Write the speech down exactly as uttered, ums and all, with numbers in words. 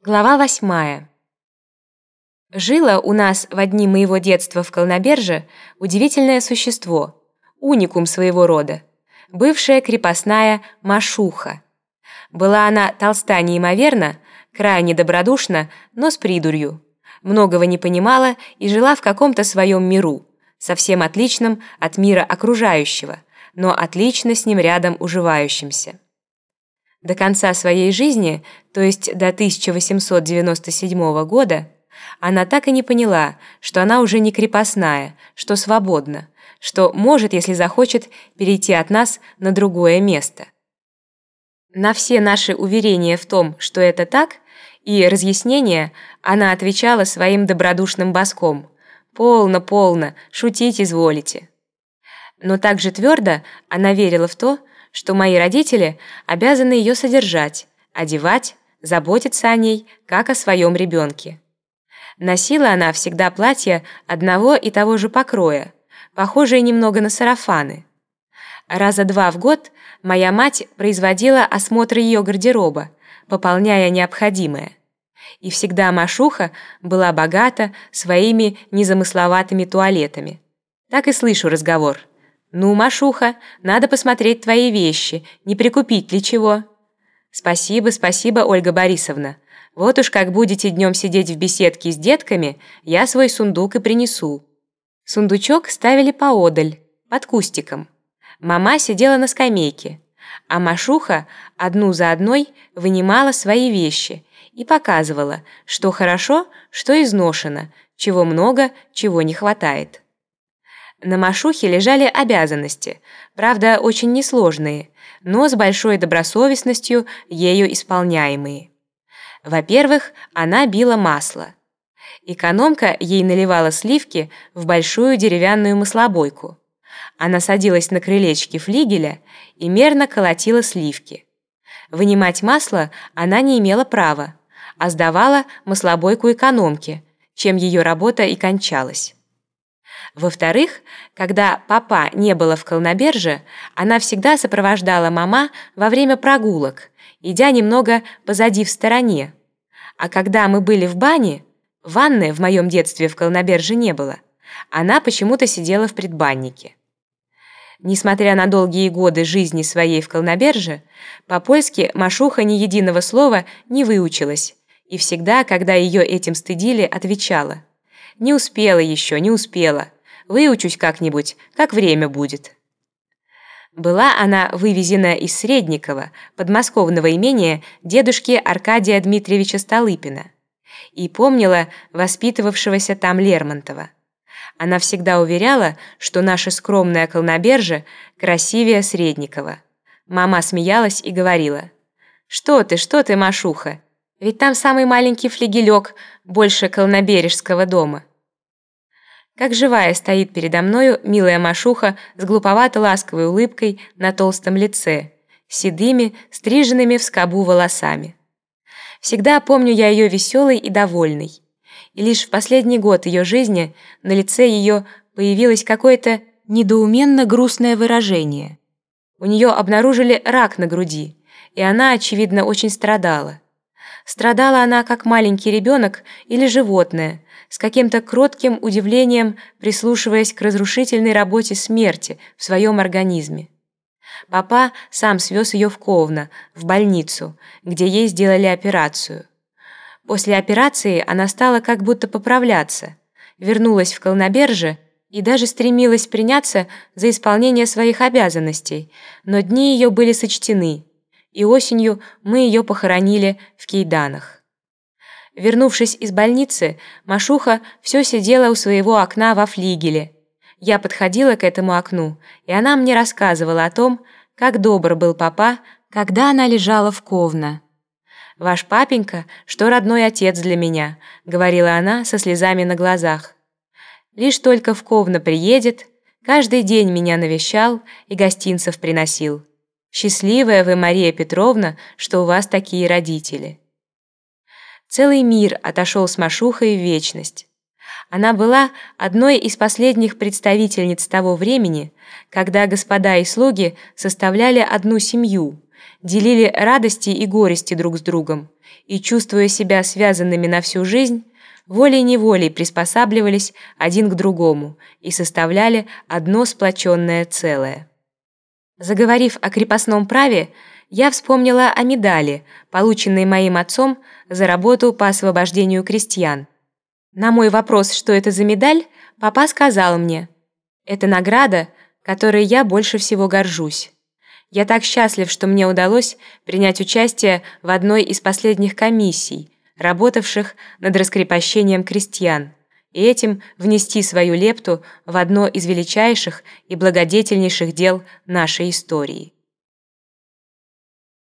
Глава восьмая. Жило у нас в дни моего детства в Колноберже удивительное существо, уникум своего рода, бывшая крепостная Машуха. Была она толста неимоверно, крайне добродушна, но с придурью, многого не понимала и жила в каком-то своем миру, совсем отличном от мира окружающего, но отлично с ним рядом уживающимся. До конца своей жизни, то есть до тысяча восемьсот девяносто седьмого года, она так и не поняла, что она уже не крепостная, что свободна, что может, если захочет, перейти от нас на другое место. На все наши уверения в том, что это так, и разъяснения, она отвечала своим добродушным баском: «Полно, полно, шутить изволите». Но также твердо она верила в то, что мои родители обязаны ее содержать, одевать, заботиться о ней, как о своем ребенке. Носила она всегда платья одного и того же покроя, похожие немного на сарафаны. Раза два в год моя мать производила осмотр ее гардероба, пополняя необходимое. И всегда Машуха была богата своими незамысловатыми туалетами. Так и слышу разговор: «Ну, Машуха, надо посмотреть твои вещи, не прикупить ли чего?» «Спасибо, спасибо, Ольга Борисовна. Вот уж как будете днем сидеть в беседке с детками, я свой сундук и принесу». Сундучок ставили поодаль, под кустиком. Мама сидела на скамейке, а Машуха одну за одной вынимала свои вещи и показывала, что хорошо, что изношено, чего много, чего не хватает. На Машухе лежали обязанности, правда, очень несложные, но с большой добросовестностью ею исполняемые. Во-первых, она била масло. Экономка ей наливала сливки в большую деревянную маслобойку. Она садилась на крылечке флигеля и мерно колотила сливки. Вынимать масло она не имела права, а сдавала маслобойку экономке, чем ее работа и кончалась. Во-вторых, когда папа не было в Колноберже, она всегда сопровождала мама во время прогулок, идя немного позади в стороне. А когда мы были в бане, ванны в моем детстве в Колноберже не было, она почему-то сидела в предбаннике. Несмотря на долгие годы жизни своей в Колноберже, по-польски Машуха ни единого слова не выучилась, и всегда, когда ее этим стыдили, отвечала: «Не успела еще, не успела. Выучусь как-нибудь, как время будет». Была она вывезена из Средникова, подмосковного имения дедушки Аркадия Дмитриевича Столыпина, и помнила воспитывавшегося там Лермонтова. Она всегда уверяла, что наша скромная Колноберже красивее Средникова. Мама смеялась и говорила: «Что ты, что ты, Машуха? Ведь там самый маленький флигелек больше Колнобережского дома». Как живая стоит передо мною милая Машуха с глуповато-ласковой улыбкой на толстом лице, седыми, стриженными в скобу волосами. Всегда помню я ее веселой и довольной. И лишь в последний год ее жизни на лице ее появилось какое-то недоуменно грустное выражение. У нее обнаружили рак на груди, и она, очевидно, очень страдала. Страдала она, как маленький ребенок или животное, с каким-то кротким удивлением прислушиваясь к разрушительной работе смерти в своем организме. Папа сам свез ее в Ковно, в больницу, где ей сделали операцию. После операции она стала как будто поправляться, вернулась в Колноберже и даже стремилась приняться за исполнение своих обязанностей, но дни ее были сочтены, и осенью мы ее похоронили в Кейданах. Вернувшись из больницы, Машуха все сидела у своего окна во флигеле. Я подходила к этому окну, и она мне рассказывала о том, как добр был папа, когда она лежала в Ковно. «Ваш папенька, что родной отец для меня», — говорила она со слезами на глазах. «Лишь только в Ковно приедет, каждый день меня навещал и гостинцев приносил. Счастливая вы, Мария Петровна, что у вас такие родители». Целый мир отошел с Машухой в вечность. Она была одной из последних представительниц того времени, когда господа и слуги составляли одну семью делили радости и горести друг с другом и, чувствуя себя связанными на всю жизнь, волей-неволей приспосабливались один к другому и составляли одно сплоченное целое. Заговорив о крепостном праве, я вспомнила о медали, полученной моим отцом за работу по освобождению крестьян. На мой вопрос, что это за медаль, папа сказал мне: «Это награда, которой я больше всего горжусь. Я так счастлив, что мне удалось принять участие в одной из последних комиссий, работавших над раскрепощением крестьян, и этим внести свою лепту в одно из величайших и благодетельнейших дел нашей истории».